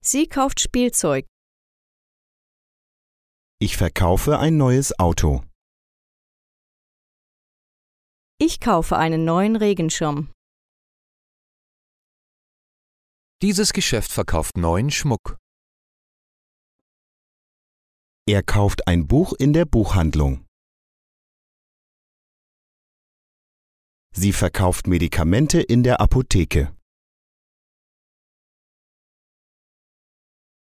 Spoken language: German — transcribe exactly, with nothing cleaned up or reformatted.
Sie kauft Spielzeug. Ich verkaufe ein neues Auto. Ich kaufe einen neuen Regenschirm. Dieses Geschäft verkauft neuen Schmuck. Er kauft ein Buch in der Buchhandlung. Sie verkauft Medikamente in der Apotheke.